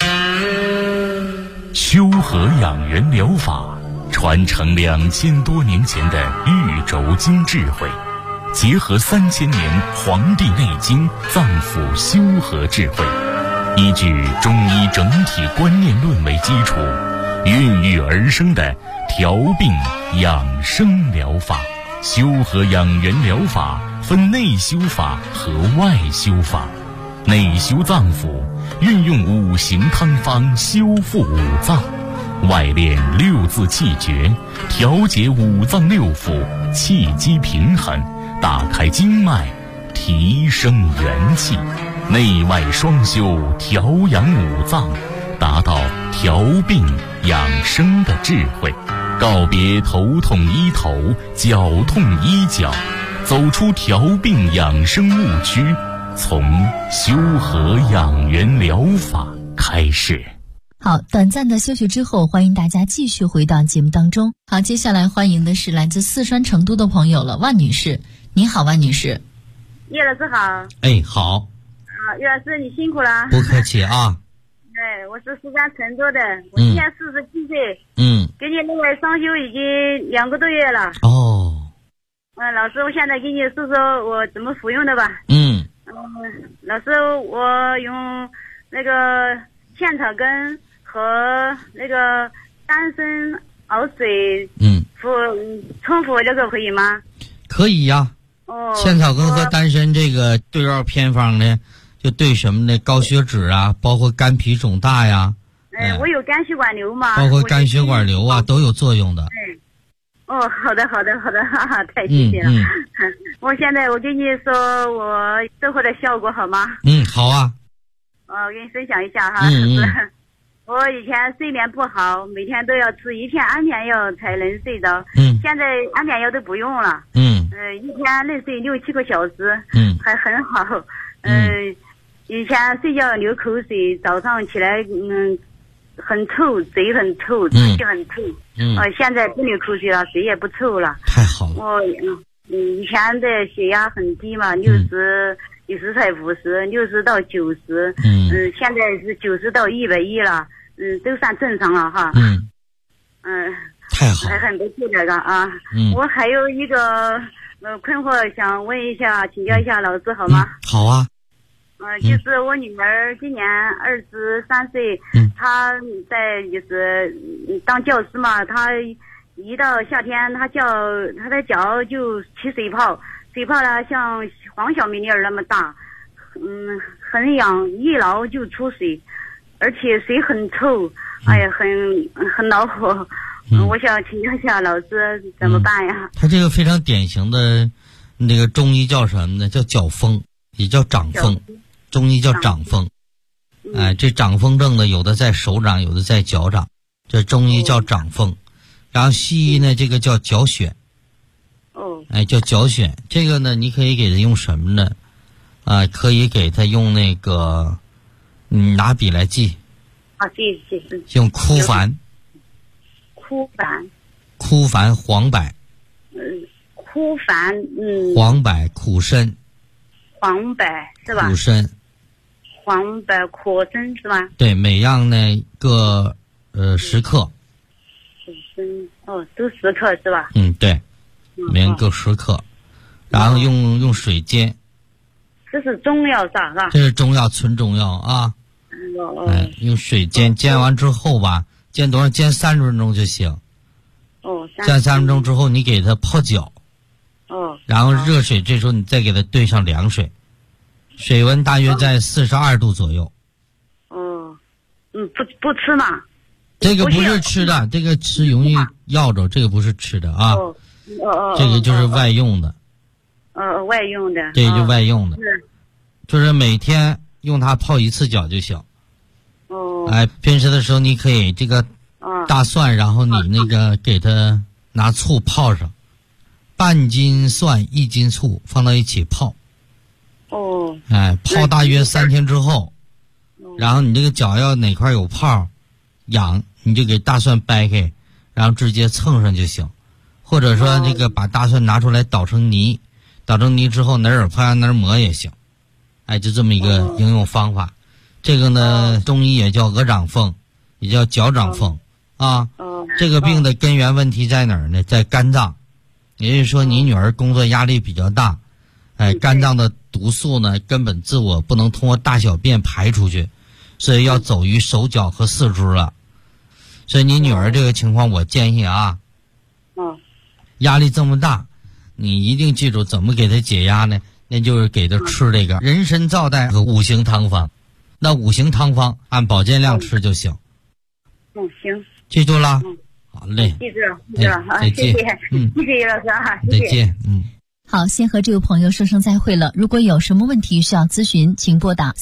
修和养元疗法传承2000多年前的玉轴经智慧，结合3000年《黄帝内经》脏腑修和智慧，依据中医整体观念论为基础，孕育而生的调病养生疗法。修和养元疗法分内修法和外修法。内修脏腑，运用5行汤方修复五脏；外练6字气诀，调节五脏六腑，气机平衡，打开经脉，提升元气。内外双修，调养五脏，达到调病养生的智慧。告别头痛医头，脚痛医脚，走出调病养生误区，从修和养元疗法开始。 好，短暂的休息之后，欢迎大家继续回到节目当中。好，接下来欢迎的是来自四川成都的朋友了，万女士。你好，万女士。 叶老师好。 好。 叶老师你辛苦了。 不客气啊。 对，我是四川成都的，我今年47岁。给你内外双修已经2个多月了。老师，我现在给你说说我怎么服用的吧。老师，我用那个茜草根和那个丹参熬水冲服，这个可以吗？ 可以呀。茜草根和丹参这个对照偏方呢，就对什么呢？高血脂啊，包括肝脾肿大呀。 我有肝血管瘤嘛。 包括肝血管瘤啊，都有作用的。 好的，哈哈，太谢谢了。我现在我跟你说我收获的效果好吗？ 好啊。 我给你分享一下哈。我以前睡眠不好，每天都要吃1片安眠药才能睡着。现在安眠药都不用了。一天能睡6、7个小时。还很好。以前睡觉流口水，早上起来很臭，嘴很臭，气很臭。现在不流口水了，嘴也不臭了。 太好了。 我以前的血压很低嘛，60才50，60到90。现在是90到110了。都算正常了哈。 太好了。 还很不错的啊。我还有一个困惑想问一下，请教一下老师好吗？ 好啊。 就是我女儿今年23岁，她在就是当教师嘛，她一到夏天，她的脚就起水泡，水泡呢像黄小米粒儿那么大，很痒，一挠就出水，而且水很臭，很恼火。我想请教一下老师怎么办呀？ 她这个非常典型的那个中医叫什么呢？叫脚风，也叫掌风。中医叫掌风。这掌风症呢，有的在手掌，有的在脚掌，这中医叫掌风。然后西医呢，这个叫脚癣。叫脚癣。这个呢，你可以给他用什么呢？可以给他用那个，拿笔来记。 记。 用枯矾。枯矾、黄柏。 枯矾。 黄柏、苦参。 黄柏是吧？ 苦参。 黄柏、苦参是吧？ 对，每样呢各10克。 都10克是吧？ 对，每样各10克，然后用水煎。 这是中药是吧？ 这是中药，纯中药啊。用水煎，煎完之后吧，煎多少？煎30分钟就行。煎30分钟之后，你给它泡脚。然后热水，这时候你再给它兑上凉水，水温大约在42度左右。 不吃嘛？ 这个不是吃的，这个吃容易要着，这个不是吃的啊。这个就是外用的。 外用的。 对，就外用的。 是。 就是每天用它泡1次脚就行。 哦。 哎，平时的时候你可以这个大蒜，然后你那个给它拿醋泡上，半斤蒜1斤醋放到一起泡。 哦。 哎，泡大约3天之后，然后你这个脚要哪块有泡痒，你就给大蒜掰开，然后直接蹭上就行。或者说这个把大蒜拿出来捣成泥，捣成泥之后哪儿泡哪儿抹也行。哎，就这么一个应用方法。这个呢，中医也叫鹅掌风，也叫脚掌风啊。这个病的根源问题在哪儿呢？在肝脏。也就是说你女儿工作压力比较大，哎，肝脏的毒素呢根本自我不能通过大小便排出去，所以要走于手脚和四肢了。所以你女儿这个情况，我建议啊，压力这么大，你一定记住怎么给她解压呢？那就是给她吃这个人参皂苷和5行汤方。那5行汤方按保健量吃就行。 行。 记住了。好嘞。 记住了。好，谢谢。谢谢老师啊。 再见。 好，先和这位朋友说声再会了。如果有什么问题需要咨询，请拨打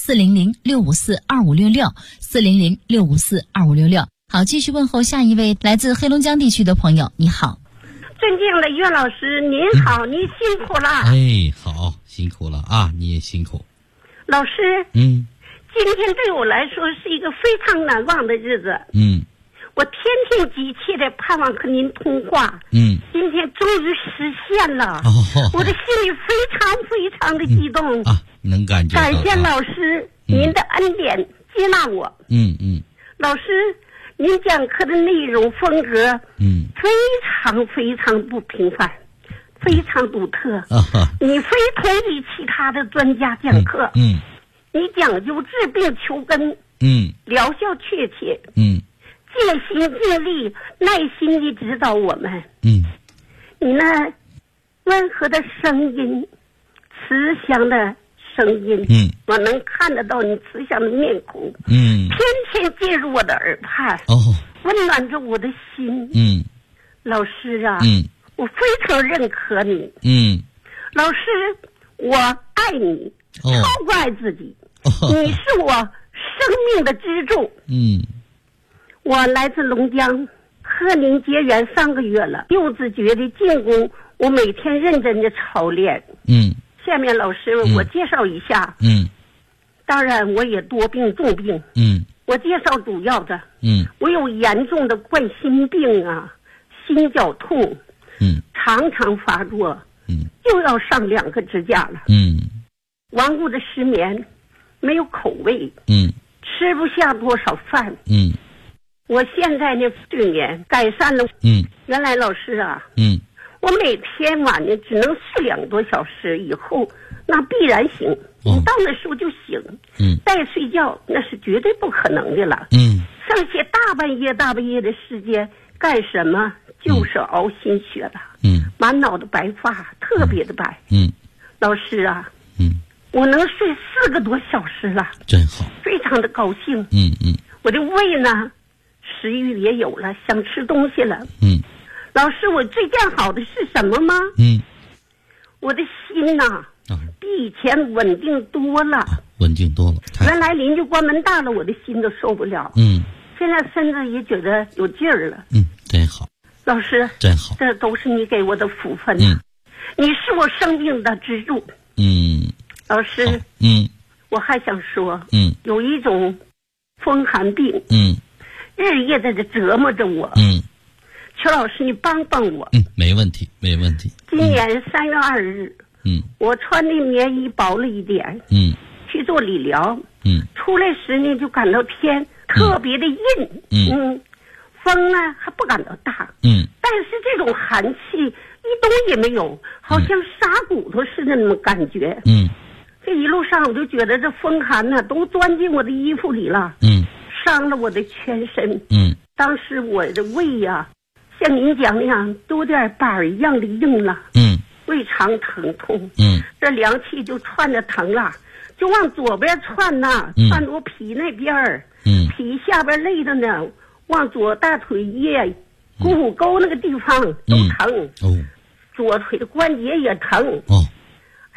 400-654-2566，400-654-2566。好，继续问候下一位来自黑龙江地区的朋友。你好。 尊敬的岳老师，您好，您辛苦了。 哎，好，辛苦了啊，你也辛苦。 老师，今天对我来说是一个非常难忘的日子。我天天急切的盼望和您通话。今天终于实现了。我的心里非常非常的激动。 能感觉到。 感谢老师，您的恩典接纳我。老师，您讲课的内容风格，非常非常不平凡，非常独特。你非同于其他的专家讲课。你讲究治病求根，疗效确切，尽心尽力，耐心地指导我们。你那温和的声音，慈祥的声音，我能看得到你慈祥的面孔，天天进入我的耳畔，温暖着我的心。老师啊，我非常认可你。老师，我爱你，超过爱自己。你是我生命的支柱。我来自龙江，和您结缘3个月了，不自觉的进攻，我每天认真的操练。下面老师我介绍一下。当然我也多病重病。我介绍主要的。我有严重的冠心病啊，心绞痛，常常发作，又要上2个支架了。顽固的失眠，没有口味，吃不下多少饭。我现在呢睡眠改善了。原来老师啊，我每天晚上只能睡2多小时，以后那必然醒，一到那时候就醒。再睡觉那是绝对不可能的了。剩下大半夜的时间干什么？就是熬心血了。满脑的白发，特别的白。老师啊，我能睡4个多小时了， 真好， 非常的高兴。我的胃呢食欲也有了，想吃东西了。老师，我最见好的是什么吗？我的心呐，比以前稳定多了。 稳定多了。 原来邻居关门大了，我的心都受不了。现在身子也觉得有劲儿了。 真好。 老师， 真好， 这都是你给我的福分呐。你是我生命的支柱。老师，我还想说，有一种风寒病，日夜在这折磨着我。邱老师，你帮帮我。 没问题，没问题。 今年3月2日，我穿的棉衣薄了一点，去做理疗，出来时呢就感到天特别的阴，风呢还不感到大，但是这种寒气一动也没有，好像杀骨头似的那么感觉。这一路上我就觉得这风寒呢都钻进我的衣服里了，伤了我的全身。当时我的胃呀，像您讲那样都有点板一样的硬了。胃肠疼痛。这凉气就窜着疼了，就往左边窜呐，窜到我脾那边儿。脾下边累的呢，往左大腿叶、股骨沟那个地方都疼。左腿的关节也疼。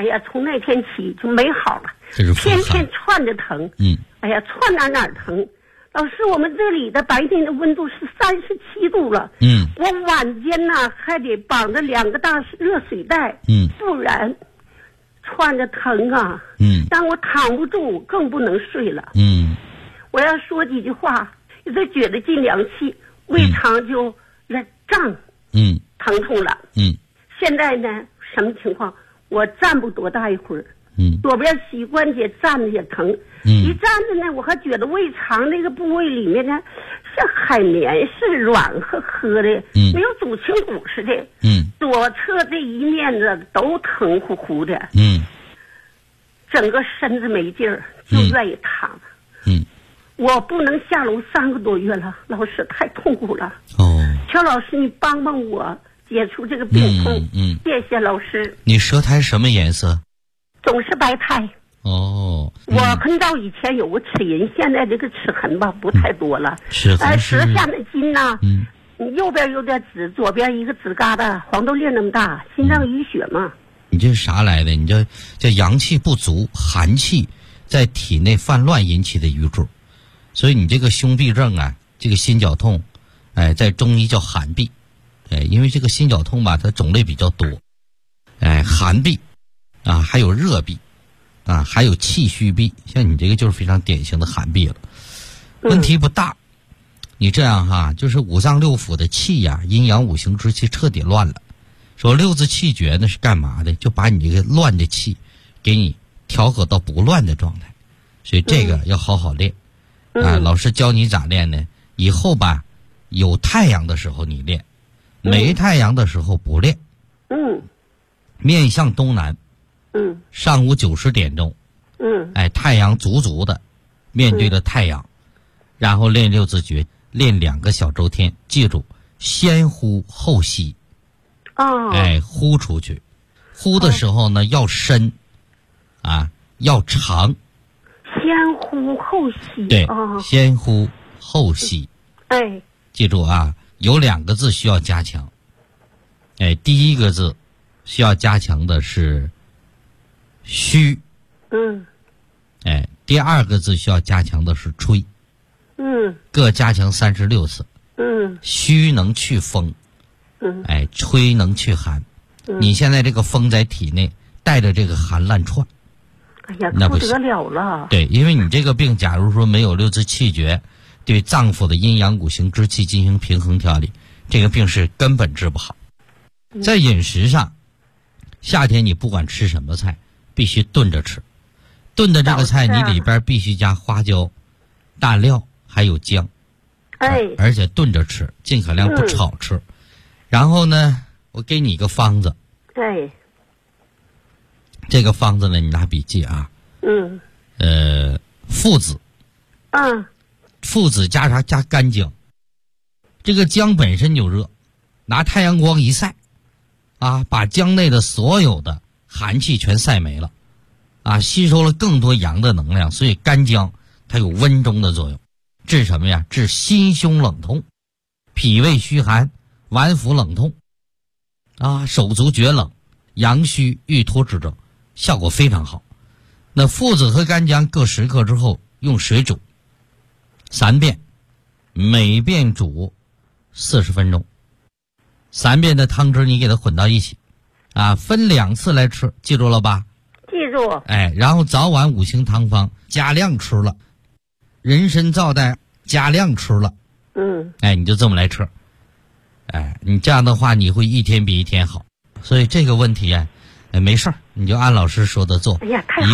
哎呀，从那天起就没好了，天天窜着疼。哎呀，窜哪疼？老师，我们这里的白天的温度是37度了。我晚间呢还得绑着2个大热水袋。不然窜着疼啊。让我躺不住，更不能睡了。我要说几句话，一直觉得进凉气，胃肠就胀。疼痛了。现在呢，什么情况？我站不多大一会儿。左边膝关节站着也疼。一站着呢，我还觉得胃肠那个部位里面呢，像海绵是软呵呵的，没有煮青骨似的。左侧这一面子都疼乎乎的。整个身子没劲儿，就愿意躺。我不能下楼3个多月了，老师太痛苦了。乔老师，你帮帮我解除这个病痛。谢谢老师。 你舌苔什么颜色？ 总是白苔。我很早以前有个齿龈，现在这个齿痕吧不太多了。 齿痕是舌下的筋呐，右边有点紫，左边一个紫疙瘩，黄豆粒那么大，心脏淤血嘛。 你这是啥来的？你这阳气不足，寒气在体内泛乱引起的瘀滞，所以你这个胸痹症啊，这个心绞痛，在中医叫寒痹。因为这个心绞痛吧，它种类比较多。寒痹啊，还有热痹啊，还有气虚痹，像你这个就是非常典型的寒痹了。问题不大。你这样哈，就是五脏六腑的气呀，阴阳五行之气彻底乱了。说六字气诀那是干嘛的？就把你这个乱的气给你调和到不乱的状态。所以这个要好好练。老师教你咋练呢？以后吧，有太阳的时候你练，没太阳的时候不练。面向东南。上午9、10点钟。太阳足足的面对着太阳，然后练六字诀，练2个小周天。记住，先呼后吸。呼出去，呼的时候呢要深，要长。 先呼后吸。 对，先呼后吸。记住啊，有2个字需要加强。第一个字需要加强的是虚。第2个字需要加强的是吹。各加强36次。虚能去风。吹能去寒。你现在这个风在体内带着这个寒烂串。 那不得了了。 对，因为你这个病假如说没有六字气诀，对脏腑的阴阳五行之气进行平衡调理，这个病是根本治不好。在饮食上，夏天你不管吃什么菜必须炖着吃。炖的这个菜你里边必须加花椒、大料还有姜。而且炖着吃，尽可量不炒吃。然后呢，我给你一个方子。这个方子呢，你拿笔记啊。附子。附子加啥？加干姜。这个姜本身就热，拿太阳光一晒，把姜内的所有的寒气全晒没了，吸收了更多阳的能量，所以干姜它有温中的作用，治什么呀？治心胸冷痛、脾胃虚寒、脘腹冷痛，手足厥冷、阳虚郁脱之症，效果非常好。那附子和干姜各10克之后，用水煮3遍，每遍煮40分钟。3遍的汤汁你给它混到一起，分2次来吃，记住了吧？ 记住。 然后早晚5行汤方加量吃了，人参皂苷加量吃了。你就这么来吃。你这样的话你会一天比一天好。所以这个问题没事儿，你就按老师说的做。 太好了。